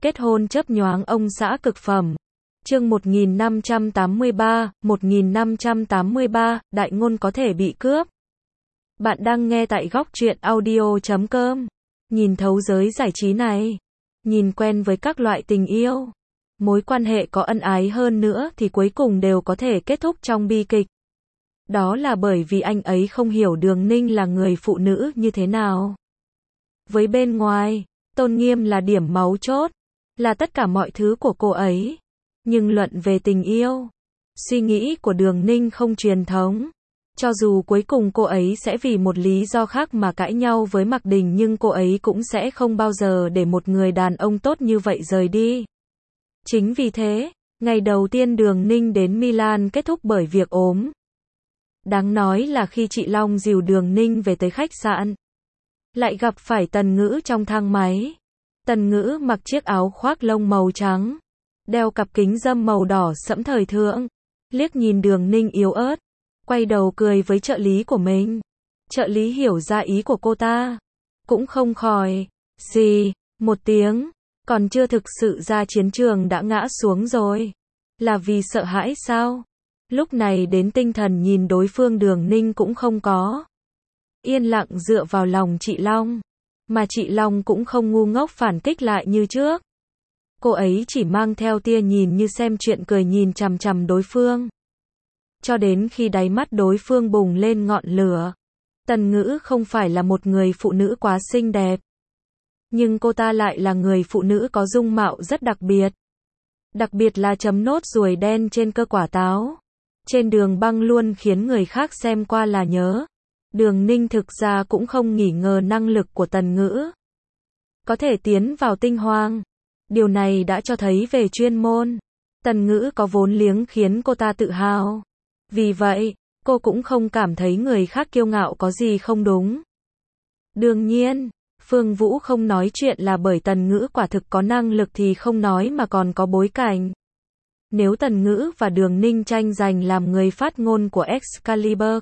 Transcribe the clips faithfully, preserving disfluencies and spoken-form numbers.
Kết hôn chớp nhoáng ông xã cực phẩm. Chương một nghìn năm trăm tám mươi ba, một nghìn năm trăm tám mươi ba, đại ngôn có thể bị cướp. Bạn đang nghe tại góc truyện audio chấm com. Nhìn thấu giới giải trí này, nhìn quen với các loại tình yêu, mối quan hệ có ân ái hơn nữa thì cuối cùng đều có thể kết thúc trong bi kịch. Đó là bởi vì anh ấy không hiểu Đường Ninh là người phụ nữ như thế nào. Với bên ngoài, tôn nghiêm là điểm mấu chốt, là tất cả mọi thứ của cô ấy. Nhưng luận về tình yêu, suy nghĩ của Đường Ninh không truyền thống. Cho dù cuối cùng cô ấy sẽ vì một lý do khác mà cãi nhau với Mạc Đình, nhưng cô ấy cũng sẽ không bao giờ để một người đàn ông tốt như vậy rời đi. Chính vì thế, ngày đầu tiên Đường Ninh đến Milan kết thúc bởi việc ốm. Đáng nói là khi chị Long dìu Đường Ninh về tới khách sạn, lại gặp phải Tần Ngữ trong thang máy. Tần Ngữ mặc chiếc áo khoác lông màu trắng, đeo cặp kính râm màu đỏ sẫm thời thượng, liếc nhìn Đường Ninh yếu ớt, quay đầu cười với trợ lý của mình. Trợ lý hiểu ra ý của cô ta, cũng không khỏi gì một tiếng, còn chưa thực sự ra chiến trường đã ngã xuống rồi. Là vì sợ hãi sao? Lúc này đến tinh thần nhìn đối phương Đường Ninh cũng không có. Yên lặng dựa vào lòng chị Long, mà chị Long cũng không ngu ngốc phản kích lại như trước. Cô ấy chỉ mang theo tia nhìn như xem chuyện cười nhìn chằm chằm đối phương. Cho đến khi đáy mắt đối phương bùng lên ngọn lửa. Tần Ngữ không phải là một người phụ nữ quá xinh đẹp, nhưng cô ta lại là người phụ nữ có dung mạo rất đặc biệt. Đặc biệt là chấm nốt ruồi đen trên cơ quả táo, trên đường băng luôn khiến người khác xem qua là nhớ. Đường Ninh thực ra cũng không nghi ngờ năng lực của Tần Ngữ có thể tiến vào tinh hoàng. Điều này đã cho thấy về chuyên môn, Tần Ngữ có vốn liếng khiến cô ta tự hào. Vì vậy, cô cũng không cảm thấy người khác kiêu ngạo có gì không đúng. Đương nhiên, Phương Vũ không nói chuyện là bởi Tần Ngữ quả thực có năng lực thì không nói mà còn có bối cảnh. Nếu Tần Ngữ và Đường Ninh tranh giành làm người phát ngôn của Excalibur,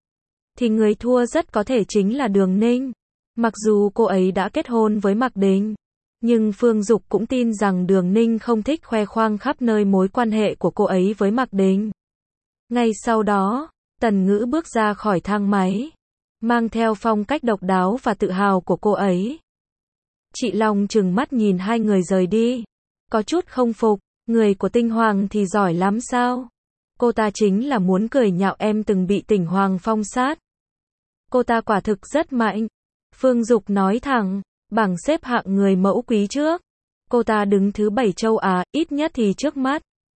thì người thua rất có thể chính là Đường Ninh. Mặc dù cô ấy đã kết hôn với Mạc Đình, nhưng Phương Dục cũng tin rằng Đường Ninh không thích khoe khoang khắp nơi mối quan hệ của cô ấy với Mạc Đình. Ngay sau đó, Tần Ngữ bước ra khỏi thang máy, mang theo phong cách độc đáo và tự hào của cô ấy. Chị Long trừng mắt nhìn hai người rời đi, có chút không phục, người của tinh hoàng thì giỏi lắm sao? Cô ta chính là muốn cười nhạo em từng bị tinh hoàng phong sát. Cô ta quả thực rất mạnh. Phương Dục nói thẳng, bảng xếp hạng người mẫu quý trước, cô ta đứng thứ bảy châu Á, ít nhất thì trước mắt.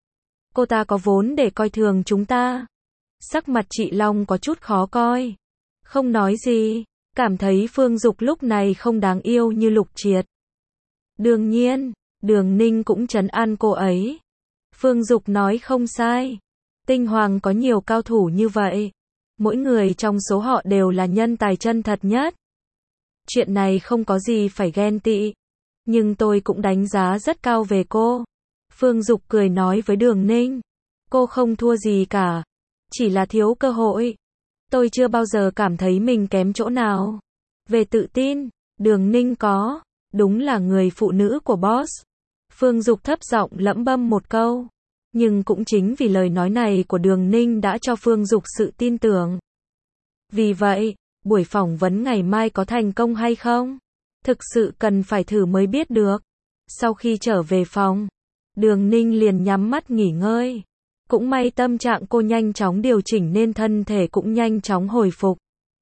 Cô ta có vốn để coi thường chúng ta. Sắc mặt chị Long có chút khó coi, không nói gì, cảm thấy Phương Dục lúc này không đáng yêu như Lục Triệt. Đương nhiên, Đường Ninh cũng trấn an cô ấy. Phương Dục nói không sai, tinh hoàng có nhiều cao thủ như vậy, mỗi người trong số họ đều là nhân tài chân thật nhất. Chuyện này không có gì phải ghen tị, nhưng tôi cũng đánh giá rất cao về cô. Phương Dục cười nói với Đường Ninh, cô không thua gì cả, chỉ là thiếu cơ hội. Tôi chưa bao giờ cảm thấy mình kém chỗ nào. Về tự tin, Đường Ninh có, đúng là người phụ nữ của boss. Phương Dục thấp giọng lẩm bẩm một câu, nhưng cũng chính vì lời nói này của Đường Ninh đã cho Phương Dục sự tin tưởng. Vì vậy, buổi phỏng vấn ngày mai có thành công hay không? Thực sự cần phải thử mới biết được. Sau khi trở về phòng, Đường Ninh liền nhắm mắt nghỉ ngơi. Cũng may tâm trạng cô nhanh chóng điều chỉnh nên thân thể cũng nhanh chóng hồi phục.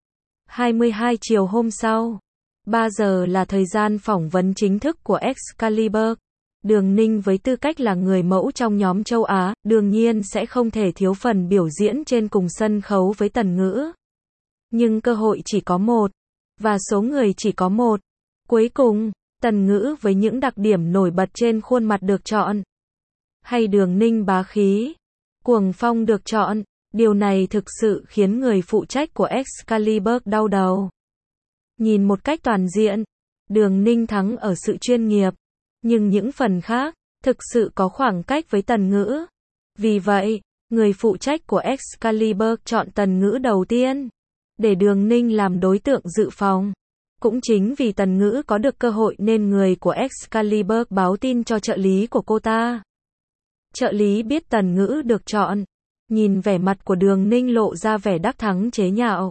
hai mươi hai chiều hôm sau, ba giờ là thời gian phỏng vấn chính thức của Excalibur. Đường Ninh với tư cách là người mẫu trong nhóm châu Á, đương nhiên sẽ không thể thiếu phần biểu diễn trên cùng sân khấu với Tần Ngữ. Nhưng cơ hội chỉ có một, và số người chỉ có một. Cuối cùng, Tần Ngữ với những đặc điểm nổi bật trên khuôn mặt được chọn, hay Đường Ninh bá khí, cuồng phong được chọn, điều này thực sự khiến người phụ trách của Excalibur đau đầu. Nhìn một cách toàn diện, Đường Ninh thắng ở sự chuyên nghiệp, nhưng những phần khác, thực sự có khoảng cách với Tần Ngữ. Vì vậy, người phụ trách của Excalibur chọn Tần Ngữ đầu tiên, để Đường Ninh làm đối tượng dự phòng. Cũng chính vì Tần Ngữ có được cơ hội nên người của Excalibur báo tin cho trợ lý của cô ta. Trợ lý biết Tần Ngữ được chọn, nhìn vẻ mặt của Đường Ninh lộ ra vẻ đắc thắng chế nhạo.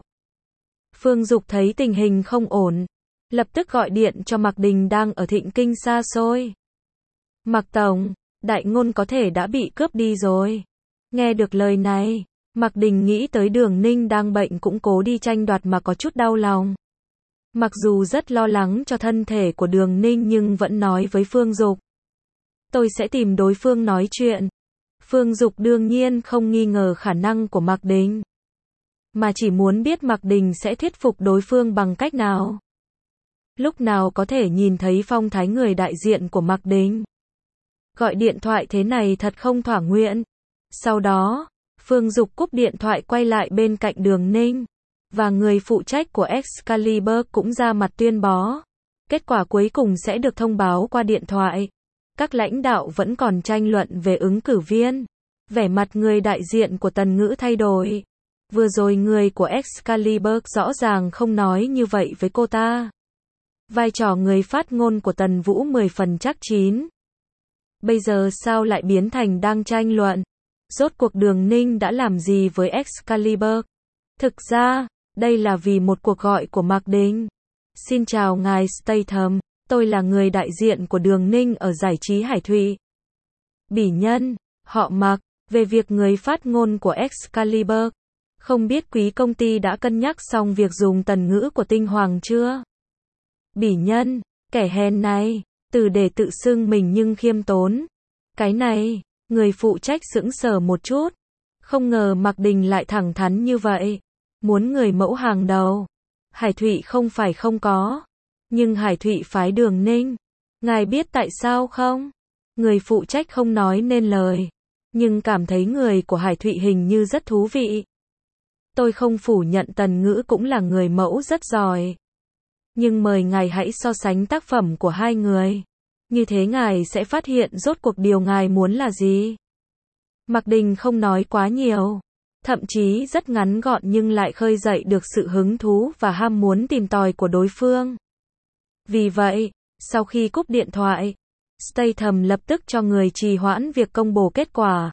Phương Dục thấy tình hình không ổn, lập tức gọi điện cho Mạc Đình đang ở Thịnh Kinh xa xôi. Mạc Tổng, Đại Ngôn có thể đã bị cướp đi rồi. Nghe được lời này, Mạc Đình nghĩ tới Đường Ninh đang bệnh cũng cố đi tranh đoạt mà có chút đau lòng. Mặc dù rất lo lắng cho thân thể của Đường Ninh nhưng vẫn nói với Phương Dục. Tôi sẽ tìm đối phương nói chuyện. Phương Dục đương nhiên không nghi ngờ khả năng của Mạc Đình, mà chỉ muốn biết Mạc Đình sẽ thuyết phục đối phương bằng cách nào. Lúc nào có thể nhìn thấy phong thái người đại diện của Mạc Đình. Gọi điện thoại thế này thật không thỏa nguyện. Sau đó, Phương Dục cúp điện thoại quay lại bên cạnh Đường Ninh. Và người phụ trách của Excalibur cũng ra mặt tuyên bố. Kết quả cuối cùng sẽ được thông báo qua điện thoại. Các lãnh đạo vẫn còn tranh luận về ứng cử viên. Vẻ mặt người đại diện của Tần Ngữ thay đổi. Vừa rồi người của Excalibur rõ ràng không nói như vậy với cô ta. Vai trò người phát ngôn của Tần Vũ mười phần chắc chín. Bây giờ sao lại biến thành đang tranh luận? Rốt cuộc Đường Ninh đã làm gì với Excalibur? Thực ra, đây là vì một cuộc gọi của Mạc Đình. Xin chào ngài Statham, tôi là người đại diện của Đường Ninh ở giải trí Hải Thụy. Bỉ nhân, họ Mạc, về việc người phát ngôn của Excalibur. Không biết quý công ty đã cân nhắc xong việc dùng Tần Ngữ của Tinh Hoàng chưa? Bỉ nhân, kẻ hèn này, từ để tự xưng mình nhưng khiêm tốn. Cái này, người phụ trách sững sờ một chút. Không ngờ Mạc Đình lại thẳng thắn như vậy. Muốn người mẫu hàng đầu. Hải Thụy không phải không có. Nhưng Hải Thụy phái Đường Ninh. Ngài biết tại sao không? Người phụ trách không nói nên lời. Nhưng cảm thấy người của Hải Thụy hình như rất thú vị. Tôi không phủ nhận Tần Ngữ cũng là người mẫu rất giỏi. Nhưng mời ngài hãy so sánh tác phẩm của hai người. Như thế ngài sẽ phát hiện rốt cuộc điều ngài muốn là gì. Mạc Đình không nói quá nhiều. Thậm chí rất ngắn gọn nhưng lại khơi dậy được sự hứng thú và ham muốn tìm tòi của đối phương. Vì vậy, sau khi cúp điện thoại, Statham lập tức cho người trì hoãn việc công bố kết quả.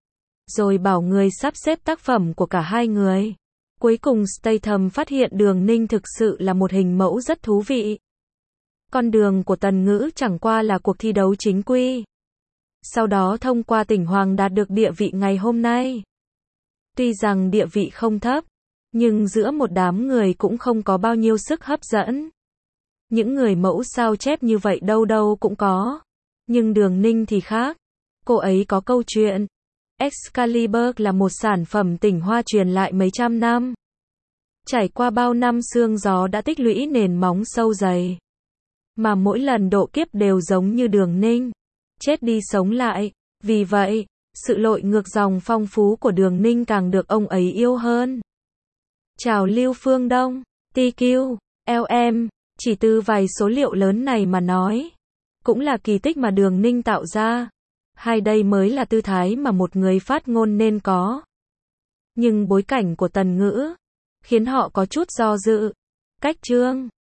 Rồi bảo người sắp xếp tác phẩm của cả hai người. Cuối cùng Statham phát hiện Đường Ninh thực sự là một hình mẫu rất thú vị. Con đường của Tần Ngữ chẳng qua là cuộc thi đấu chính quy. Sau đó thông qua Tỉnh Hoàng đạt được địa vị ngày hôm nay. Tuy rằng địa vị không thấp, nhưng giữa một đám người cũng không có bao nhiêu sức hấp dẫn. Những người mẫu sao chép như vậy đâu đâu cũng có. Nhưng Đường Ninh thì khác. Cô ấy có câu chuyện. Excalibur là một sản phẩm tinh hoa truyền lại mấy trăm năm. Trải qua bao năm sương gió đã tích lũy nền móng sâu dày. Mà mỗi lần độ kiếp đều giống như Đường Ninh. Chết đi sống lại. Vì vậy, sự lội ngược dòng phong phú của Đường Ninh càng được ông ấy yêu hơn. Chào Lưu Phương Đông, tê quy, lờ em, chỉ từ vài số liệu lớn này mà nói. Cũng là kỳ tích mà Đường Ninh tạo ra. Hay đây mới là tư thái mà một người phát ngôn nên có. Nhưng bối cảnh của Tần Ngữ khiến họ có chút do dự. Cách chương